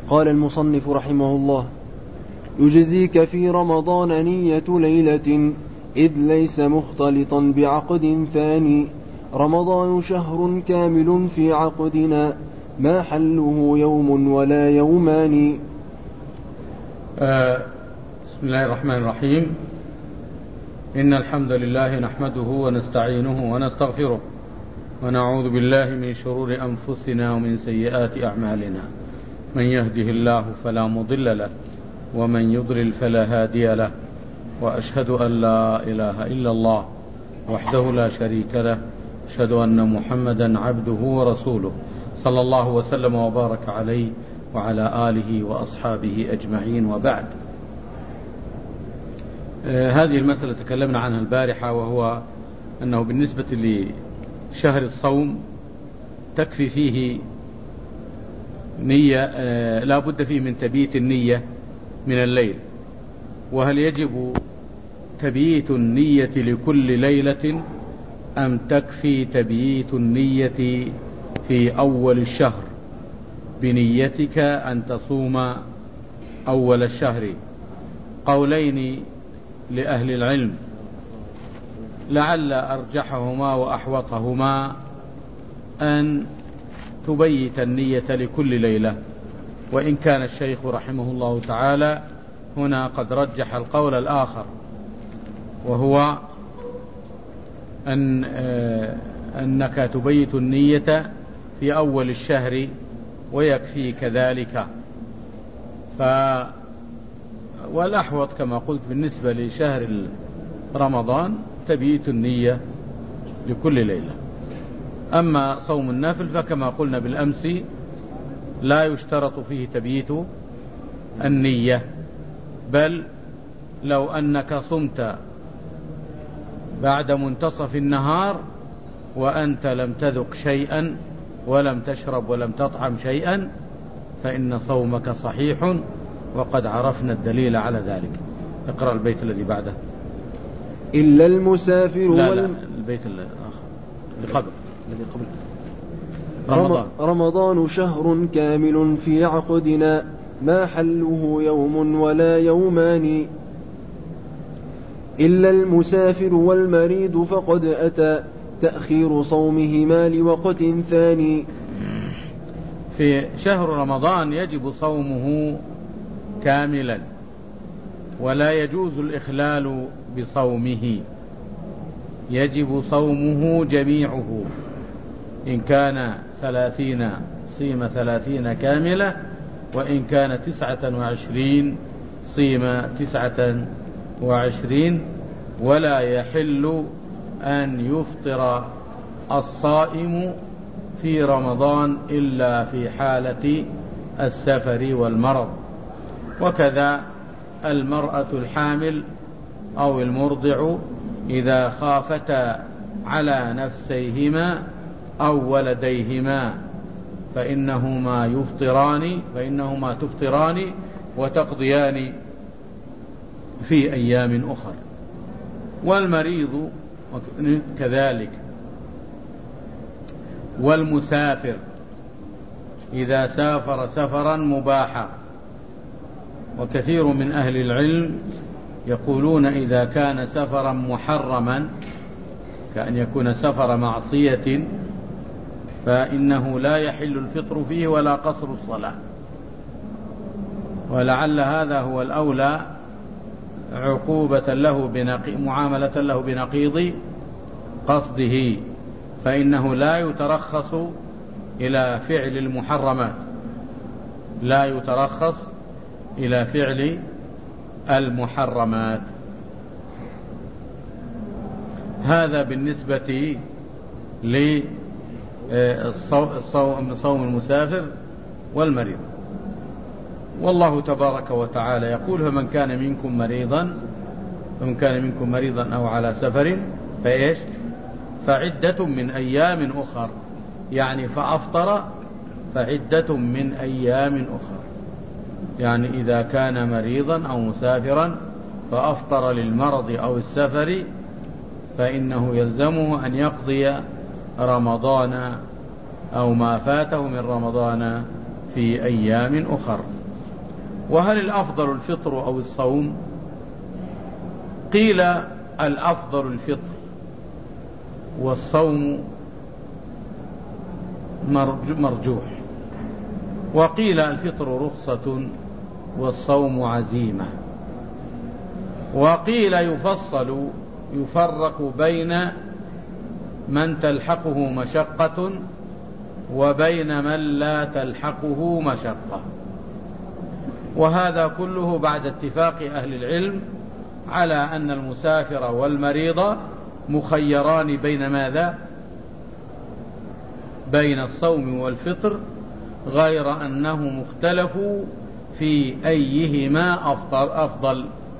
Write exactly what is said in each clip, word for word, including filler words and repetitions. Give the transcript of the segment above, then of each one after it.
قال المصنف رحمه الله: يجزيك في رمضان نية ليلة إذ ليس مختلطا بعقد ثاني. رمضان شهر كامل في عقدنا ما حله يوم ولا يومان. آه بسم الله الرحمن الرحيم. إن الحمد لله نحمده ونستعينه ونستغفره ونعوذ بالله من شرور أنفسنا ومن سيئات أعمالنا. من يهده الله فلا مضل له ومن يضلل فلا هادي له، وأشهد أن لا إله إلا الله وحده لا شريك له، أشهد أن محمدا عبده ورسوله صلى الله وسلم وبارك عليه وعلى آله وأصحابه أجمعين، وبعد. آه هذه المسألة تكلمنا عنها البارحة، وهو أنه بالنسبة لشهر الصوم تكفي فيه نية، آه لا بد فيه من تبييت النية من الليل. وهل يجب تبييت النية لكل ليلة أم تكفي تبييت النية في أول الشهر بنيتك أن تصوم أول الشهر؟ قولين لأهل العلم، لعل أرجحهما وأحوطهما أن تبيت النية لكل ليلة، وإن كان الشيخ رحمه الله تعالى هنا قد رجح القول الآخر، وهو أن أنك تبيت النية في أول الشهر ويكفي كذلك. ف والأحوط كما قلت بالنسبة لشهر رمضان تبيت النية لكل ليلة. أما صوم النافل فكما قلنا بالأمس لا يشترط فيه تبييت النية، بل لو أنك صمت بعد منتصف النهار وأنت لم تذق شيئا ولم تشرب ولم تطعم شيئا فإن صومك صحيح، وقد عرفنا الدليل على ذلك. اقرأ البيت الذي بعده. إلا المسافر لا وال... لا البيت الآخر اللي قبل الذي قبل. رمضان. رمضان شهر كامل في عقدنا ما حله يوم ولا يومان. إلا المسافر والمريض فقد أتى تأخير صومهما لوقت ثاني. في شهر رمضان يجب صومه كاملا، ولا يجوز الإخلال بصومه، يجب صومه جميعه. إن كان ثلاثين صيم ثلاثين كاملة، وإن كان تسعة وعشرين صيم تسعة وعشرين. ولا يحل أن يفطر الصائم في رمضان إلا في حالة السفر والمرض، وكذا المرأة الحامل أو المرضع إذا خافتا على نفسيهما أو ولديهما فإنهما يفطران فإنهما تفطران وتقضيان في أيام أخرى. والمريض كذلك، والمسافر إذا سافر سفرا مباحا. وكثير من أهل العلم يقولون إذا كان سفرا محرما كأن يكون سفر معصية فإنه لا يحل الفطر فيه ولا قصر الصلاة، ولعل هذا هو الأولى عقوبة له بنقي... معاملة له بنقيض قصده، فإنه لا يترخص إلى فعل المحرمات، لا يترخص إلى فعل المحرمات. هذا بالنسبة لصوم المسافر والمريض. والله تبارك وتعالى يقول: فمن كان منكم مريضا فمن كان منكم مريضا أو على سفر فإيش فعدة من أيام أخر، يعني فأفطر فعدة من أيام أخر. يعني إذا كان مريضا أو مسافرا فأفطر للمرض أو السفر فإنه يلزمه أن يقضي رمضان أو ما فاته من رمضان في أيام أخر. وهل الأفضل الفطر أو الصوم؟ قيل الأفضل الفطر والصوم مرجوح، وقيل الفطر رخصة والصوم عزيمة، وقيل يفصل يفرق بين من تلحقه مشقة وبين من لا تلحقه مشقة. وهذا كله بعد اتفاق أهل العلم على أن المسافر والمريض مخيران بين ماذا؟ بين الصوم والفطر، غير أنه مختلف في أيهما أفطر أفضل.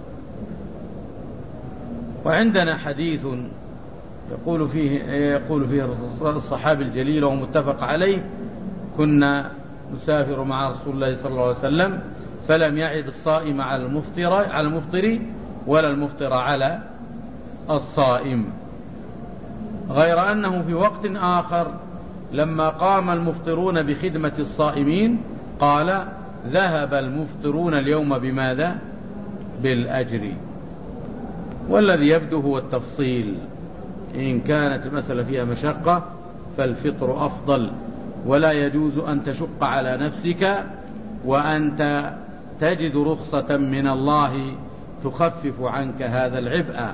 وعندنا حديث يقول فيه يقول فيه الصحابي الجليل ومتفق عليه: كنا نسافر مع رسول الله صلى الله عليه وسلم فلم يعد الصائم على المفطر على المفطر ولا المفطر على الصائم، غير أنه في وقت آخر لما قام المفطرون بخدمة الصائمين قال: ذهب المفطرون اليوم بماذا؟ بالأجر. والذي يبدو هو التفصيل، إن كانت المسألة فيها مشقة فالفطر أفضل، ولا يجوز أن تشق على نفسك وأنت تجد رخصة من الله تخفف عنك هذا العبء.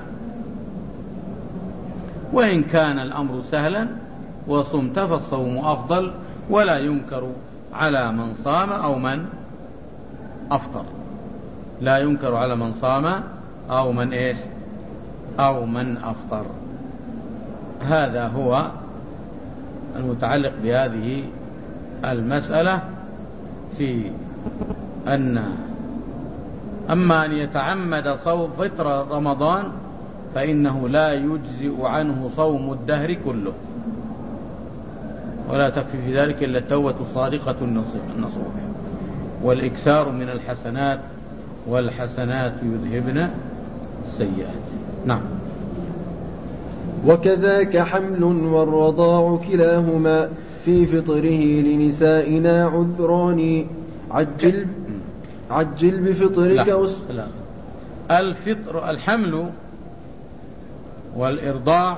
وإن كان الأمر سهلا وصمت فالصوم أفضل، ولا ينكر على من صام أو من أفطر، لا ينكر على من صام أو من إيش أو من أفطر. هذا هو المتعلق بهذه المسألة، في أن أما أن يتعمد صوم فطر رمضان فإنه لا يجزئ عنه صوم الدهر كله، ولا تكفي في ذلك إلا التوبة الصادقة النصوح والإكثار من الحسنات، والحسنات يذهبن السيئات. نعم. وكذاك حمل والرضاع كلاهما في فطره لنسائنا عذران. عجل عجل بفطرك وس... الفطر الحمل والإرضاع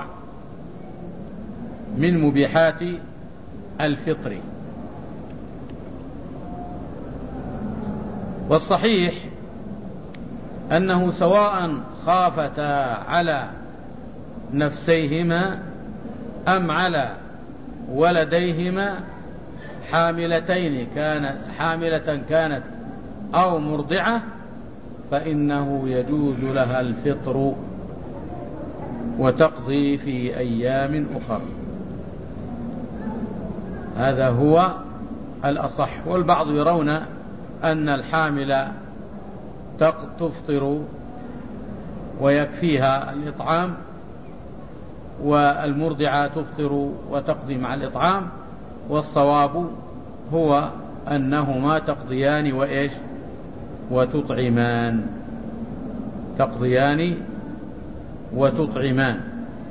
من مبيحات الفطر، والصحيح أنه سواء خافتا على نفسيهما أم على ولديهما، حاملتين كانت حاملة كانت أو مرضعة، فإنه يجوز لها الفطر وتقضي في أيام أخرى. هذا هو الأصح. والبعض يرون أن الحامل تفطر ويكفيها الإطعام، والمرضعة تفطر وتقضي مع الإطعام، والصواب هو أنهما تقضيان وإيش وتطعمان، تقضيان وتطعمان.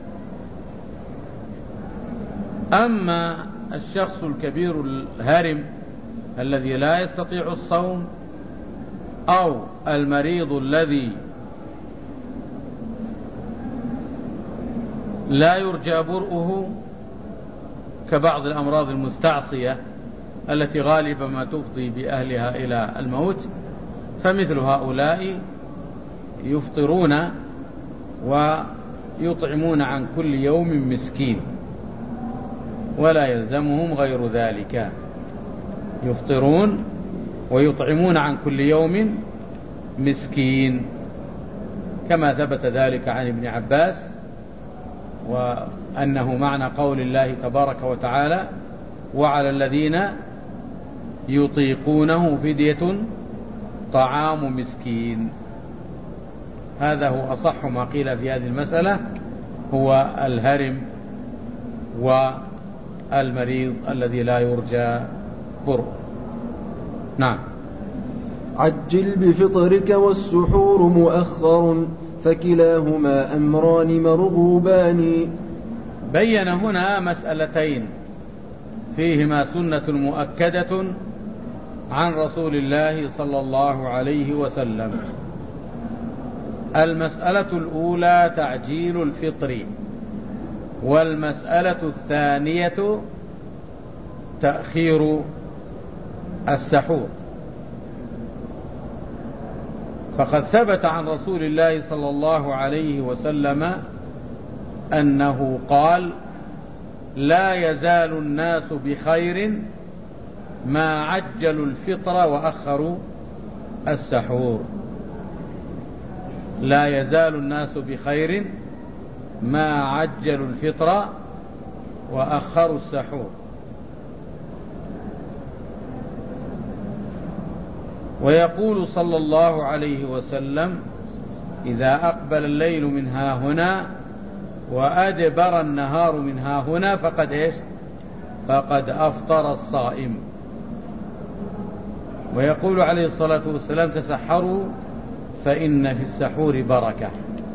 أما الشخص الكبير الهرم الذي لا يستطيع الصوم، أو المريض الذي لا يرجى برؤه كبعض الأمراض المستعصية التي غالبا ما تفضي بأهلها إلى الموت، فمثل هؤلاء يفطرون ويطعمون عن كل يوم مسكين، ولا يلزمهم غير ذلك. يفطرون ويطعمون عن كل يوم مسكين، كما ثبت ذلك عن ابن عباس، وأنه معنى قول الله تبارك وتعالى: وعلى الذين يطيقونه فدية طعام مسكين. هذا هو أصح ما قيل في هذه المسألة، هو الهرم والمريض الذي لا يرجى برؤه. نعم. عجل بفطرك والسحور مؤخر فكلاهما أمران مرغوبان. بين هنا مسألتين فيهما سنة مؤكدة عن رسول الله صلى الله عليه وسلم. المسألة الأولى تعجيل الفطر، والمسألة الثانية تأخير السحور. فقد ثبت عن رسول الله صلى الله عليه وسلم أنه قال: لا يزال الناس بخير ما عجلوا الفطر وأخروا السحور. لا يزال الناس بخير ما عجلوا الفطر وأخروا السحور. ويقول صلى الله عليه وسلم: إذا أقبل الليل من ها هنا وأدبر النهار من ها هنا فقد إيش؟ فقد أفطر الصائم. ويقول عليه الصلاة والسلام: تسحروا فإن في السحور بركة.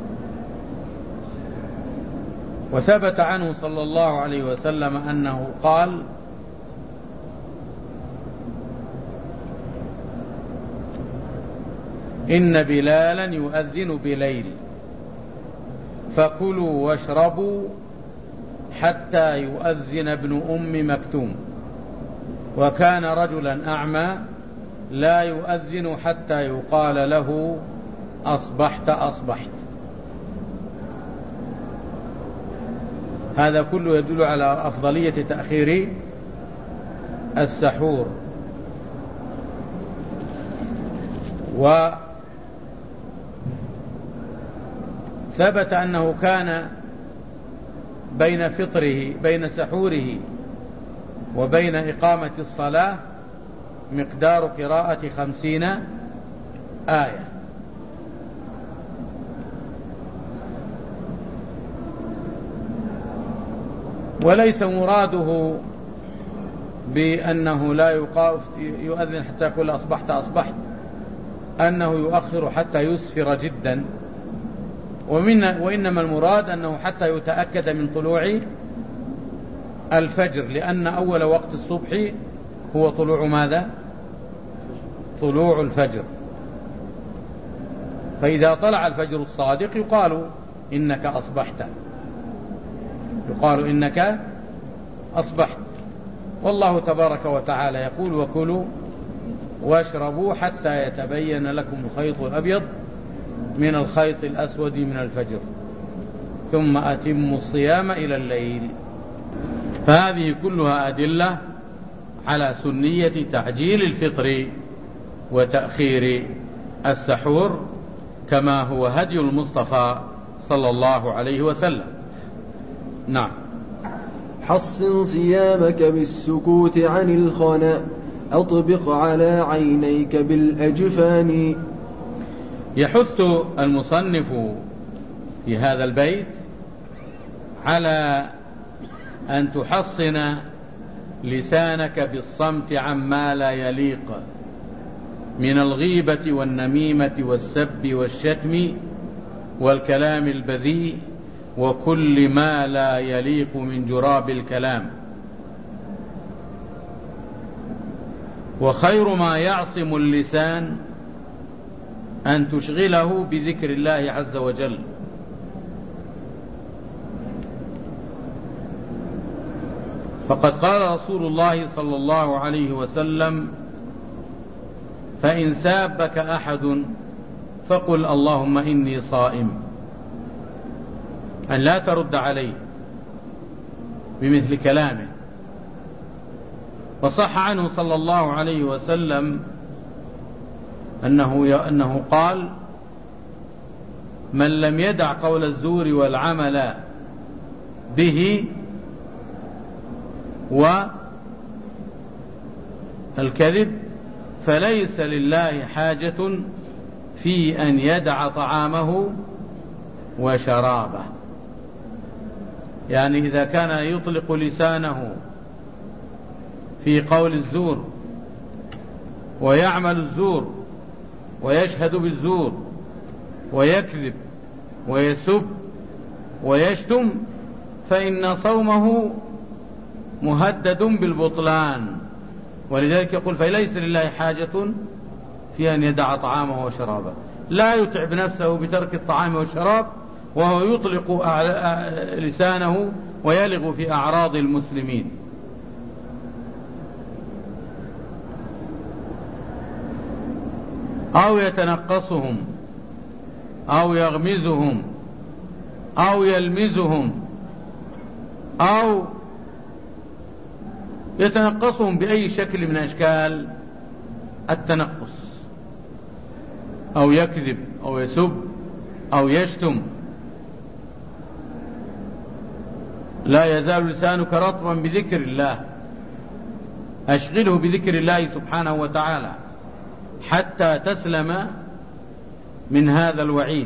وثبت عنه صلى الله عليه وسلم أنه قال: إن بلالا يؤذن بليل فكلوا واشربوا حتى يؤذن ابن أم مكتوم، وكان رجلا أعمى لا يؤذن حتى يقال له: أصبحت أصبحت. هذا كله يدل على أفضلية تأخير السحور. وثبت أنه كان بين فطره بين سحوره وبين إقامة الصلاة مقدار قراءة خمسين آية. وليس مراده بأنه لا يؤذن حتى يقول أصبحت أصبحت أنه يؤخر حتى يسفر جدا، ومن وإنما المراد أنه حتى يتأكد من طلوع الفجر، لأن أول وقت الصبح هو طلوع ماذا؟ طلوع الفجر. فإذا طلع الفجر الصادق يقال إنك أصبحت، يقال إنك أصبحت. والله تبارك وتعالى يقول: وكلوا واشربوا حتى يتبين لكم الخيط الأبيض من الخيط الأسود من الفجر ثم أتموا الصيام إلى الليل. فهذه كلها أدلة على سنية تعجيل الفطر وتأخير السحور، كما هو هدي المصطفى صلى الله عليه وسلم. نعم. حصن صيامك بالسكوت عن الخنا، أطبق على عينيك بالأجفان. يحث المصنف في هذا البيت على أن تحصن لسانك بالصمت عما لا يليق من الغيبة والنميمة والسب والشتم والكلام البذيء وكل ما لا يليق من جراب الكلام. وخير ما يعصم اللسان أن تشغله بذكر الله عز وجل. فقد قال رسول الله صلى الله عليه وسلم: فإن سابك أحد فقل اللهم إني صائم، أن لا ترد عليه بمثل كلامه. وصح عنه صلى الله عليه وسلم أنه, أنه قال: من لم يدع قول الزور والعمل به والكذب فليس لله حاجة في أن يدع طعامه وشرابه. يعني إذا كان يطلق لسانه في قول الزور ويعمل الزور ويشهد بالزور ويكذب ويسب ويشتم فإن صومه مهدد بالبطلان ولذلك يقول فليس لله حاجة في أن يدع طعامه وشرابه، لا يتعب نفسه بترك الطعام والشراب وهو يطلق لسانه ويلغ في أعراض المسلمين. أو يتنقصهم أو يغمزهم أو يلمزهم أو يتنقصهم بأي شكل من أشكال التنقص، أو يكذب أو يسب أو يشتم. لا يزال لسانك رطبا بذكر الله، أشغله بذكر الله سبحانه وتعالى حتى تسلم من هذا الوعيد.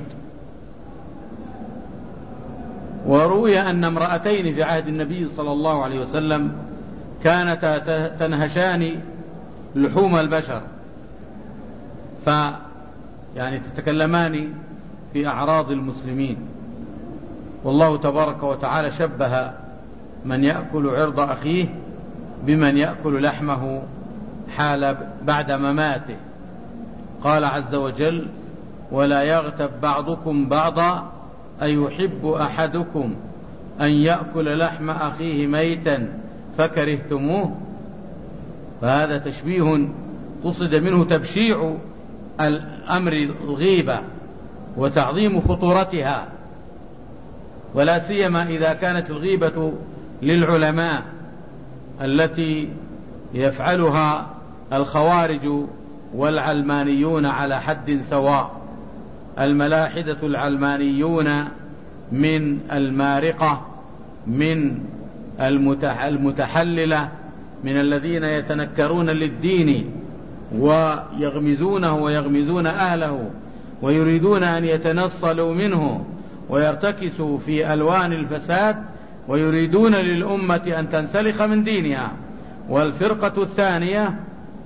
وروي أن امرأتين في عهد النبي صلى الله عليه وسلم كانتا تنهشان لحوم البشر، ف يعني تتكلمان في أعراض المسلمين. والله تبارك وتعالى شبه من يأكل عرض أخيه بمن يأكل لحمه حال بعد مماته. قال عز وجل ولا يغتب بعضكم بعضا أيحب أحدكم أن يأكل لحم أخيه ميتا فكرهتموه. فهذا تشبيه قصد منه تبشيع الأمر الغيبة وتعظيم خطورتها، ولا سيما إذا كانت الغيبة للعلماء التي يفعلها الخوارج والعلمانيون على حد سواء. الملاحدة العلمانيون من المارقة من المتحللة من الذين يتنكرون للدين ويغمزونه ويغمزون أهله ويريدون أن يتنصلوا منه ويرتكسوا في ألوان الفساد ويريدون للأمة أن تنسلخ من دينها. والفرقة الثانية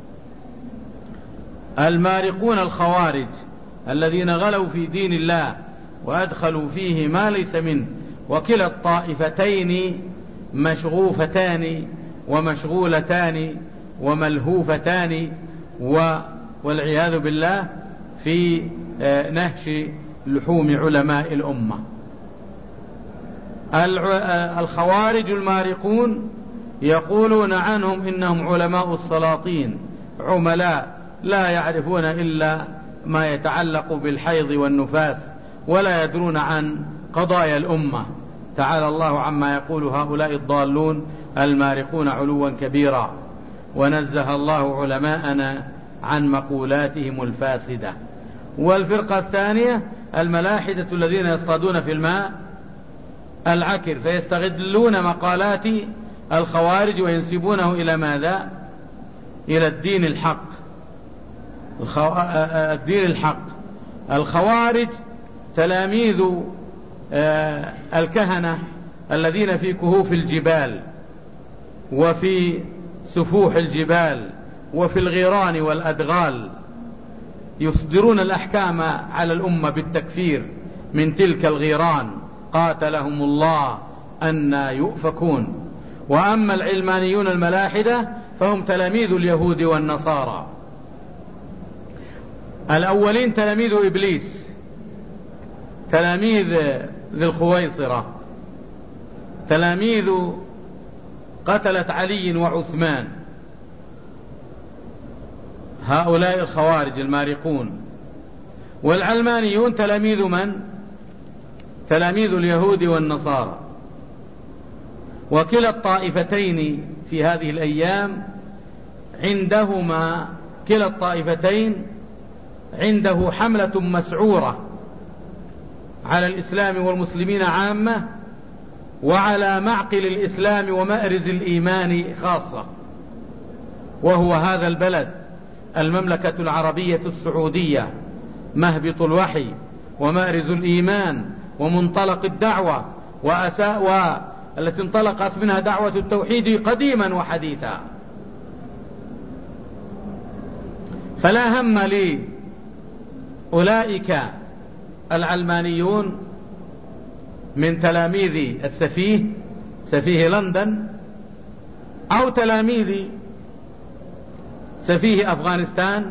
المارقون الخوارج الذين غلوا في دين الله وأدخلوا فيه ما ليس منه. وكلا الطائفتين مشغوفتان ومشغولتان وملهوفتان والعياذ بالله في نهش لحوم علماء الأمة. الخوارج المارقون يقولون عنهم إنهم علماء السلاطين عملاء لا يعرفون إلا ما يتعلق بالحيض والنفاس ولا يدرون عن قضايا الأمة. تعالى الله عما يقول هؤلاء الضالون المارقون علوا كبيرا، ونزه الله علماءنا عن مقولاتهم الفاسدة. والفرقة الثانية الملاحدة الذين يصطادون في الماء العكر فيستغلون مقالات الخوارج وينسبونه إلى ماذا؟ إلى الدين الحق. الخو... الدين الحق. الخوارج تلاميذ الكهنة الذين في كهوف الجبال وفي سفوح الجبال وفي الغيران والأدغال، يصدرون الأحكام على الأمة بالتكفير من تلك الغيران، قاتلهم الله أن يؤفكون. وأما العلمانيون الملاحدة فهم تلاميذ اليهود والنصارى. الأولين تلاميذ إبليس، تلاميذ ذي الخويصرة، تلاميذ قتلة علي وعثمان، هؤلاء الخوارج المارقون. والعلمانيون تلاميذ من؟ تلاميذ اليهود والنصارى. وكلا الطائفتين في هذه الأيام عندهما كلا الطائفتين عنده حملة مسعورة على الإسلام والمسلمين عامة وعلى معقل الإسلام ومأرز الإيمان خاصة، وهو هذا البلد المملكة العربية السعودية، مهبط الوحي ومأرز الإيمان ومنطلق الدعوة وأساء والتي انطلقت منها دعوة التوحيد قديما وحديثا. فلا هم لي أولئك العلمانيون من تلاميذ السفيه سفيه لندن أو تلاميذ سفيه أفغانستان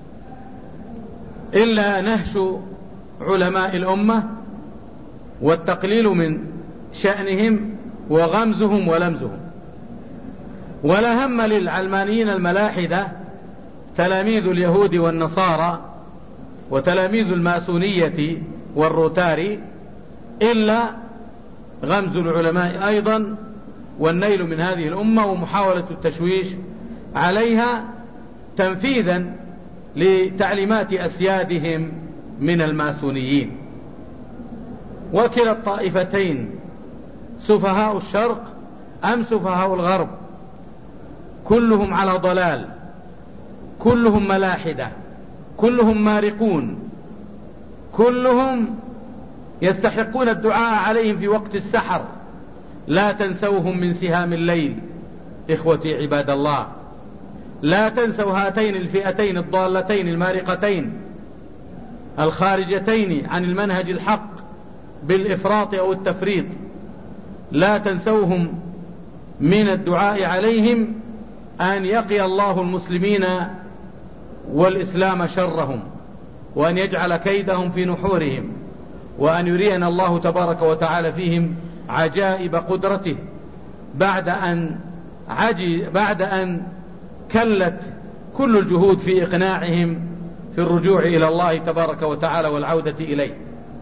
إلا نهش علماء الأمة والتقليل من شأنهم وغمزهم ولمزهم. ولا هم للعلمانيين الملاحدة تلاميذ اليهود والنصارى وتلاميذ الماسونية والروتاري إلا غمز العلماء أيضا والنيل من هذه الأمة ومحاولة التشويش عليها تنفيذا لتعليمات أسيادهم من الماسونيين. وكلا الطائفتين سفهاء الشرق أم سفهاء الغرب، كلهم على ضلال، كلهم ملاحدة، كلهم مارقون، كلهم يستحقون الدعاء عليهم في وقت السحر. لا تنسوهم من سهام الليل إخوتي عباد الله، لا تنسوا هاتين الفئتين الضالتين المارقتين الخارجتين عن المنهج الحق بالإفراط أو التفريط، لا تنسوهم من الدعاء عليهم أن يقي الله المسلمين والإسلام شرهم، وأن يجعل كيدهم في نحورهم، وأن يرينا الله تبارك وتعالى فيهم عجائب قدرته بعد أن عجي بعد أن كلت كل الجهود في إقناعهم في الرجوع إلى الله تبارك وتعالى والعودة إليه.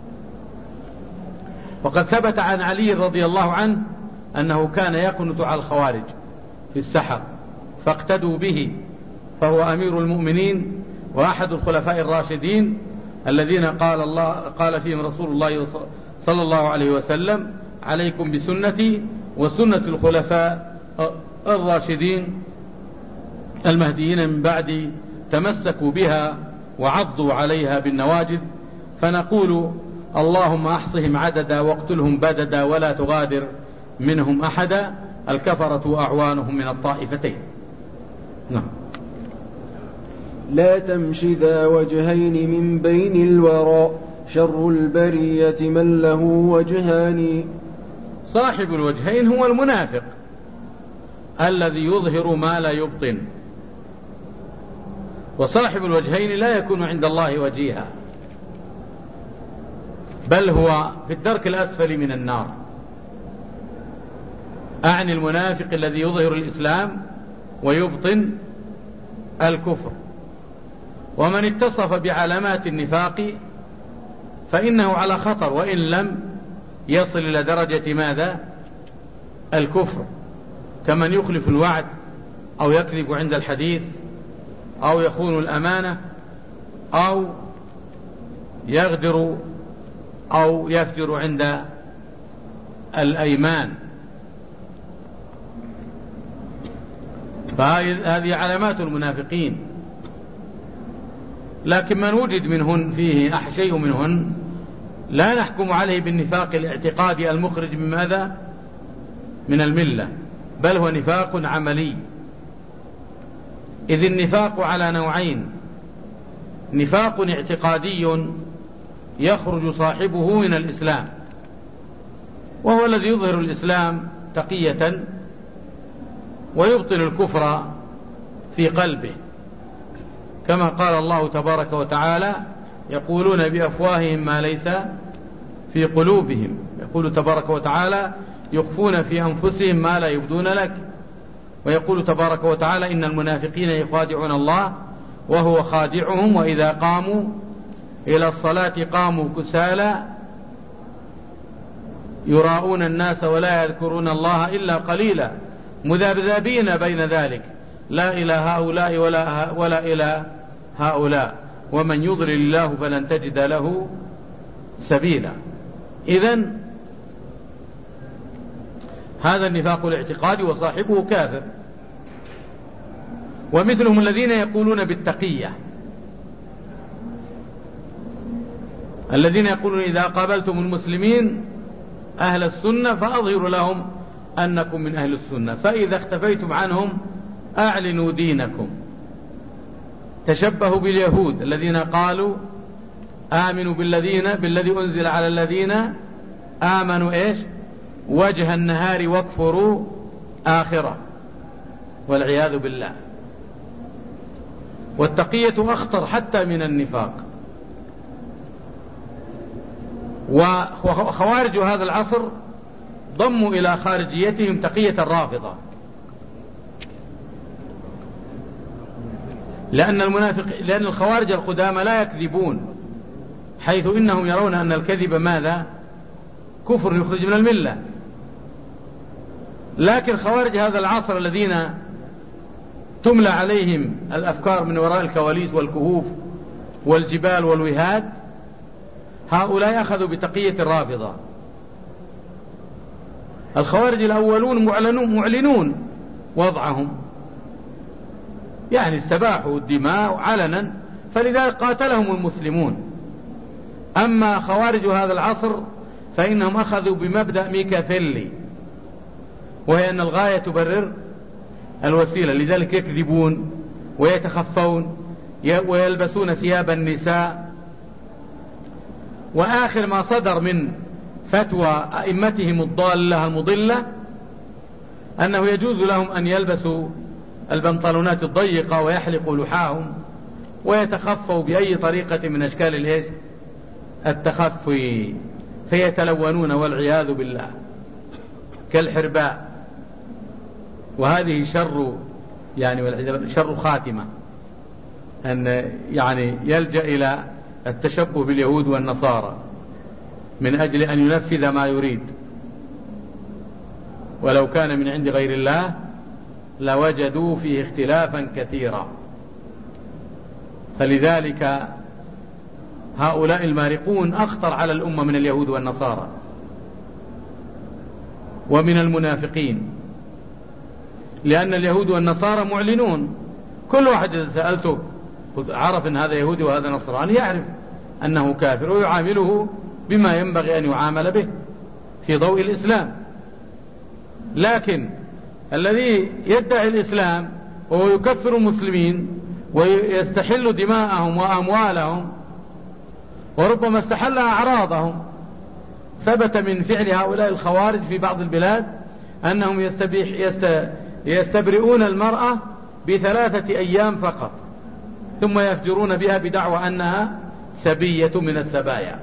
وقد ثبت عن علي رضي الله عنه أنه كان يقنت على الخوارج في السحر فاقتدوا به، فهو أمير المؤمنين وأحد الخلفاء الراشدين الذين قال الله قال فيهم رسول الله صلى الله عليه وسلم: عليكم بسنتي وسنة الخلفاء الراشدين المهديين من بعدي، تمسكوا بها وعضوا عليها بالنواجذ. فنقول: اللهم أحصهم عددا واقتلهم بددا ولا تغادر منهم أحدا، الكفرة وأعوانهم من الطائفتين. نعم. لا تمش ذا وجهين من بين الورى، شر البرية من له وجهان. صاحب الوجهين هو المنافق الذي يظهر ما لا يبطن، وصاحب الوجهين لا يكون عند الله وجيها، بل هو في الدرك الأسفل من النار. أعني المنافق الذي يظهر الإسلام ويبطن الكفر. ومن اتصف بعلامات النفاق فإنه على خطر، وإن لم يصل إلى درجة ماذا؟ الكفر، كمن يخلف الوعد أو يكذب عند الحديث أو يخون الأمانة أو يغدر أو يفجر عند الأيمان. فهذه علامات المنافقين. لكن من وجد منهن فيه شيء منهن لا نحكم عليه بالنفاق الاعتقادي المخرج من ماذا؟ من الملة، بل هو نفاق عملي. إذ النفاق على نوعين: نفاق اعتقادي يخرج صاحبه من الإسلام، وهو الذي يظهر الإسلام تقية ويبطن الكفر في قلبه، كما قال الله تبارك وتعالى: يقولون بأفواههم ما ليس في قلوبهم. يقول تبارك وتعالى: يخفون في أنفسهم ما لا يبدون لك. ويقول تبارك وتعالى: إن المنافقين يخادعون الله وهو خادعهم وإذا قاموا إلى الصلاة قاموا كسالى يراءون الناس ولا يذكرون الله إلا قليلا مذبذبين بين ذلك لا إلى هؤلاء ولا, ولا إلى هؤلاء ومن يضلل الله فلن تجد له سبيلا. إذن هذا النفاق الاعتقادي وصاحبه كافر. ومثلهم الذين يقولون بالتقية، الذين يقولون إذا قابلتم المسلمين أهل السنة فأظهروا لهم أنكم من أهل السنة، فإذا اختفيتم عنهم أعلنوا دينكم. تشبهوا باليهود الذين قالوا آمنوا بالذين بالذي أنزل على الذين آمنوا إيش وجه النهار واكفروا آخرة، والعياذ بالله. والتقية أخطر حتى من النفاق. وخوارج هذا العصر ضموا إلى خارجيتهم تقية الرافضة، لأن المنافق لأن الخوارج القدامى لا يكذبون، حيث إنهم يرون أن الكذب ماذا؟ كفر يخرج من الملة. لكن خوارج هذا العصر الذين تملى عليهم الأفكار من وراء الكواليس والكهوف والجبال والوهاد، هؤلاء أخذوا بتقية الرافضة. الخوارج الأولون معلنون, معلنون وضعهم، يعني استباحوا الدماء علنا، فلذلك قاتلهم المسلمون. أما خوارج هذا العصر فإنهم أخذوا بمبدأ ميكافيلي، وهي أن الغاية تبرر الوسيلة، لذلك يكذبون ويتخفون ويلبسون ثياب النساء. وآخر ما صدر من فتوى أئمتهم الضالة المضلة أنه يجوز لهم أن يلبسوا البنطلونات الضيقة ويحلقوا لحاهم ويتخفوا بأي طريقة من أشكال الإيش؟ التخفي، فيتلونون والعياذ بالله كالحرباء. وهذه شر يعني شر خاتمة، أن يعني يلجأ إلى التشبه باليهود والنصارى من أجل أن ينفذ ما يريد، ولو كان من عند غير الله لوجدوا فيه اختلافا كثيرا. فلذلك هؤلاء المارقون أخطر على الأمة من اليهود والنصارى ومن المنافقين، لأن اليهود والنصارى معلنون، كل واحد إذا سألته عرف أن هذا يهودي وهذا نصراني يعرف أنه كافر ويعامله بما ينبغي أن يعامل به في ضوء الإسلام. لكن الذي يدعي الإسلام وهو يكفر المسلمين ويستحل دماءهم وأموالهم وربما استحل أعراضهم، ثبت من فعل هؤلاء الخوارج في بعض البلاد أنهم يستبيح يست يستبرئون المرأة بثلاثة أيام فقط، ثم يفجرون بها بدعوى أنها سبية من السبايا.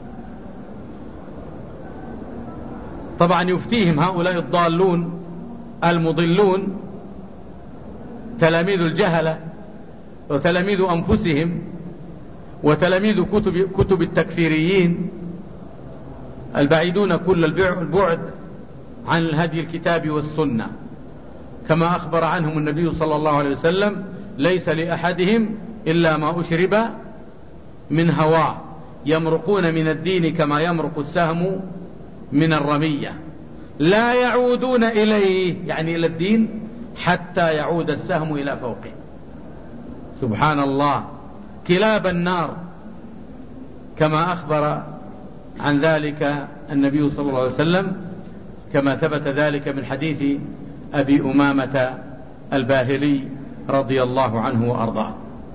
طبعا يفتيهم هؤلاء الضالون المضلون تلاميذ الجهلة وتلاميذ أنفسهم وتلاميذ كتب, كتب التكفيريين البعيدون كل البعد عن الهدي الكتاب والسنة، كما أخبر عنهم النبي صلى الله عليه وسلم: ليس لأحدهم إلا ما أشرب من هواه، يمرقون من الدين كما يمرق السهم من الرمية، لا يعودون إليه، يعني إلى الدين، حتى يعود السهم إلى فوقه. سبحان الله، كلاب النار، كما أخبر عن ذلك النبي صلى الله عليه وسلم، كما ثبت ذلك من حديث أبي أمامة الباهلي رضي الله عنه وأرضاه.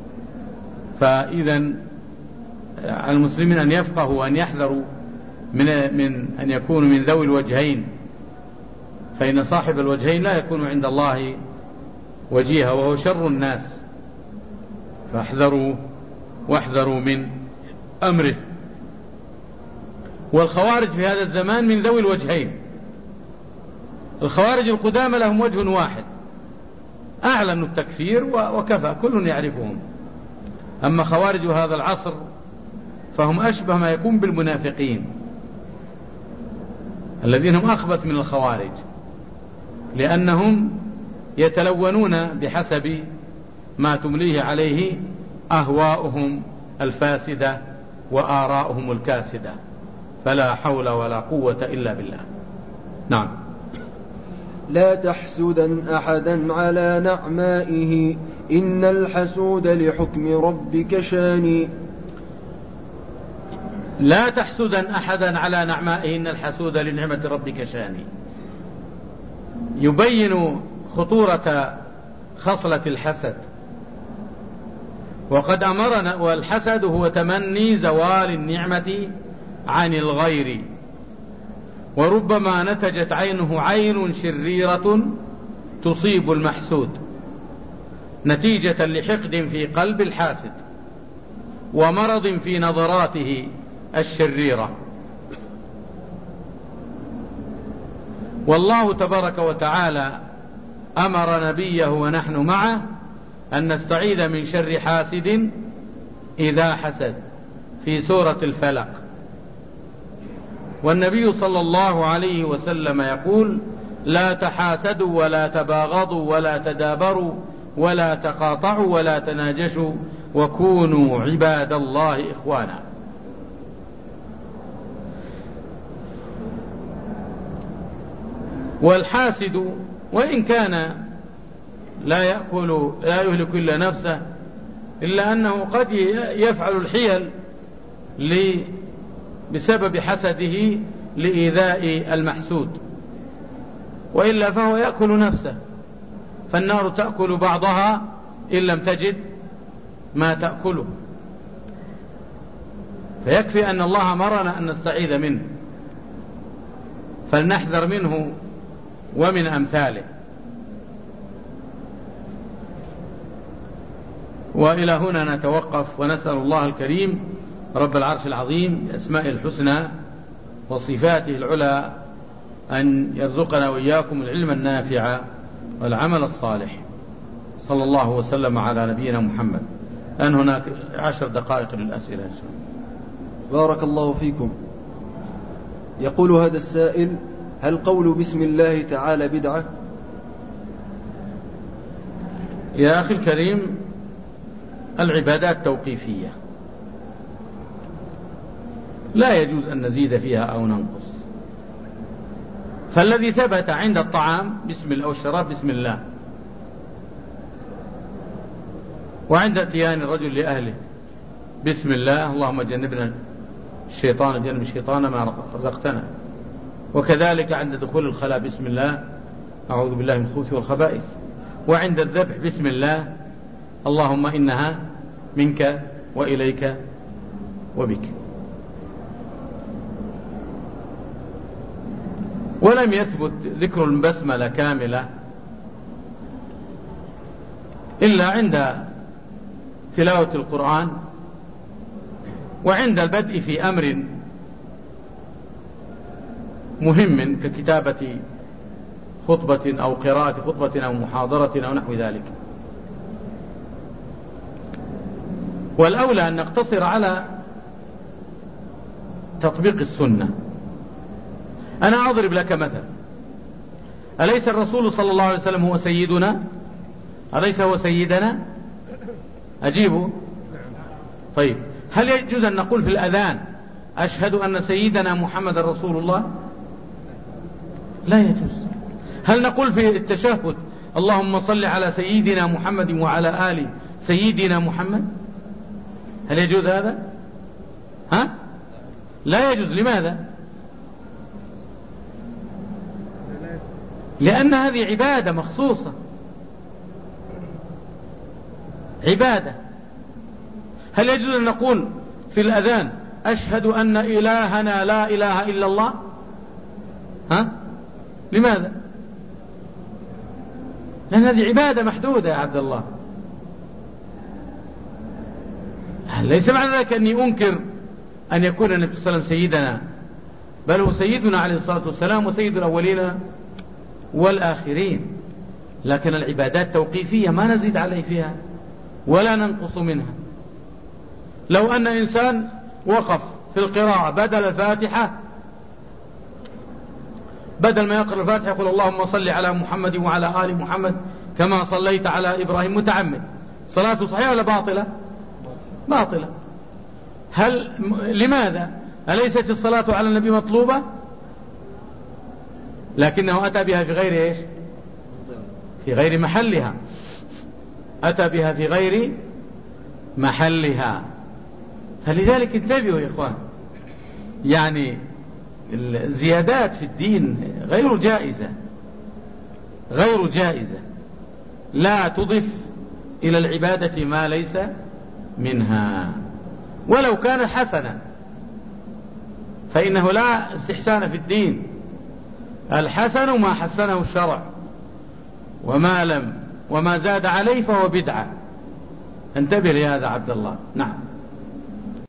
فإذا على المسلمين أن يفقهوا وأن يحذروا من, من أن يكونوا من ذوي الوجهين، فإن صاحب الوجهين لا يكون عند الله وجيها، وهو شر الناس، فاحذروا واحذروا من أمره. والخوارج في هذا الزمان من ذوي الوجهين. الخوارج القدامى لهم وجه واحد، أعلنوا التكفير وكفى، كل يعرفهم. أما خوارج هذا العصر فهم أشبه ما يكون بالمنافقين الذين هم أخبث من الخوارج، لأنهم يتلونون بحسب ما تمليه عليه أهواؤهم الفاسدة وآراؤهم الكاسدة، فلا حول ولا قوة إلا بالله. نعم. لا تحسدن أحدا على نعمائه، إن الحسود لحكم ربك شاني. لا تحسدن أحدا على نعمائه، إن الحسود لنعمة ربك شاني. يبين خطورة خصلة الحسد، وقد أمرنا، والحسد هو تمني زوال النعمة عن الغير، وربما نتجت عينه عين شريرة تصيب المحسود، نتيجة لحقد في قلب الحاسد ومرض في نظراته الشريرة. والله تبارك وتعالى أمر نبيه ونحن معه أن نستعيذ من شر حاسد إذا حسد في سورة الفلق. والنبي صلى الله عليه وسلم يقول: لا تحاسدوا ولا تباغضوا ولا تدابروا ولا تقاطعوا ولا تناجشوا وكونوا عباد الله إخوانا. والحاسد وإن كان لا يأكل لا يهلك إلا نفسه، إلا أنه قد يفعل الحيل بسبب حسده لإيذاء المحسود، وإلا فهو يأكل نفسه، فالنار تأكل بعضها إن لم تجد ما تأكله. فيكفي أن الله أمرنا أن نستعيذ منه، فلنحذر منه ومن أمثاله. وإلى هنا نتوقف، ونسأل الله الكريم رب العرش العظيم بأسمائه الحسنى وصفاته العلى أن يرزقنا وإياكم العلم النافع والعمل الصالح. صلى الله وسلم على نبينا محمد. الآن هناك عشر دقائق للأسئلة إن شاء الله. بارك الله فيكم. يقول هذا السائل: هل قول بسم الله تعالى بدعة؟ يا أخي الكريم، العبادات توقيفية، لا يجوز أن نزيد فيها أو ننقص. فالذي ثبت عند الطعام بسم الله أو الشراب بسم الله، وعند اتيان الرجل لأهله بسم الله اللهم جنبنا الشيطان جنب الشيطان ما رزقتنا، وكذلك عند دخول الخلاء بسم الله أعوذ بالله من الخبث والخبائث، وعند الذبح بسم الله اللهم إنها منك وإليك وبك. ولم يثبت ذكر البسملة كاملة إلا عند تلاوة القرآن، وعند البدء في أمر مهم ككتابة خطبة أو قراءة خطبة أو محاضرة أو نحو ذلك. والأولى أن نقتصر على تطبيق السنة. أنا أضرب لك مثل: أليس الرسول صلى الله عليه وسلم هو سيدنا؟ أليس هو سيدنا؟ أجيبه. طيب، هل يجوز أن نقول في الأذان أشهد أن سيدنا محمد رسول الله؟ لا يجوز. هل نقول في التشهد اللهم صل على سيدنا محمد وعلى آل سيدنا محمد؟ هل يجوز هذا؟ ها؟ لا يجوز. لماذا؟ لأن هذه عبادة مخصوصة، عبادة. هل يجوز أن نقول في الأذان أشهد أن إلهنا لا إله إلا الله؟ ها؟ لماذا؟ لأن هذه عبادة محدودة يا عبد الله. ليس معنى ذلك أني أنكر أن يكون النبي صلى الله عليه وسلم سيدنا، بل هو سيدنا عليه الصلاة والسلام وسيد الأولين والآخرين، لكن العبادات توقيفية ما نزيد عليه فيها ولا ننقص منها. لو أن إنسان وقف في القراءة بدل الفاتحة، بدل ما يقرأ الفاتحة يقول اللهم صل على محمد وعلى آل محمد كما صليت على إبراهيم، متعمد، صلاته صحيحة ولا باطلة؟ باطلة. هل لماذا؟ أليست الصلاة على النبي مطلوبة؟ لكنه أتى بها في غير إيش؟ في غير محلها. أتى بها في غير محلها. فلذلك انتبهوا يا إخوان، يعني الزيادات في الدين غير جائزة، غير جائزة. لا تضف إلى العبادة ما ليس منها ولو كان حسنا، فإنه لا استحسان في الدين. الحسن ما حسنه الشرع، وما لم وما زاد عليه فهو بدعة. انتبه لهذا عبد الله. نعم.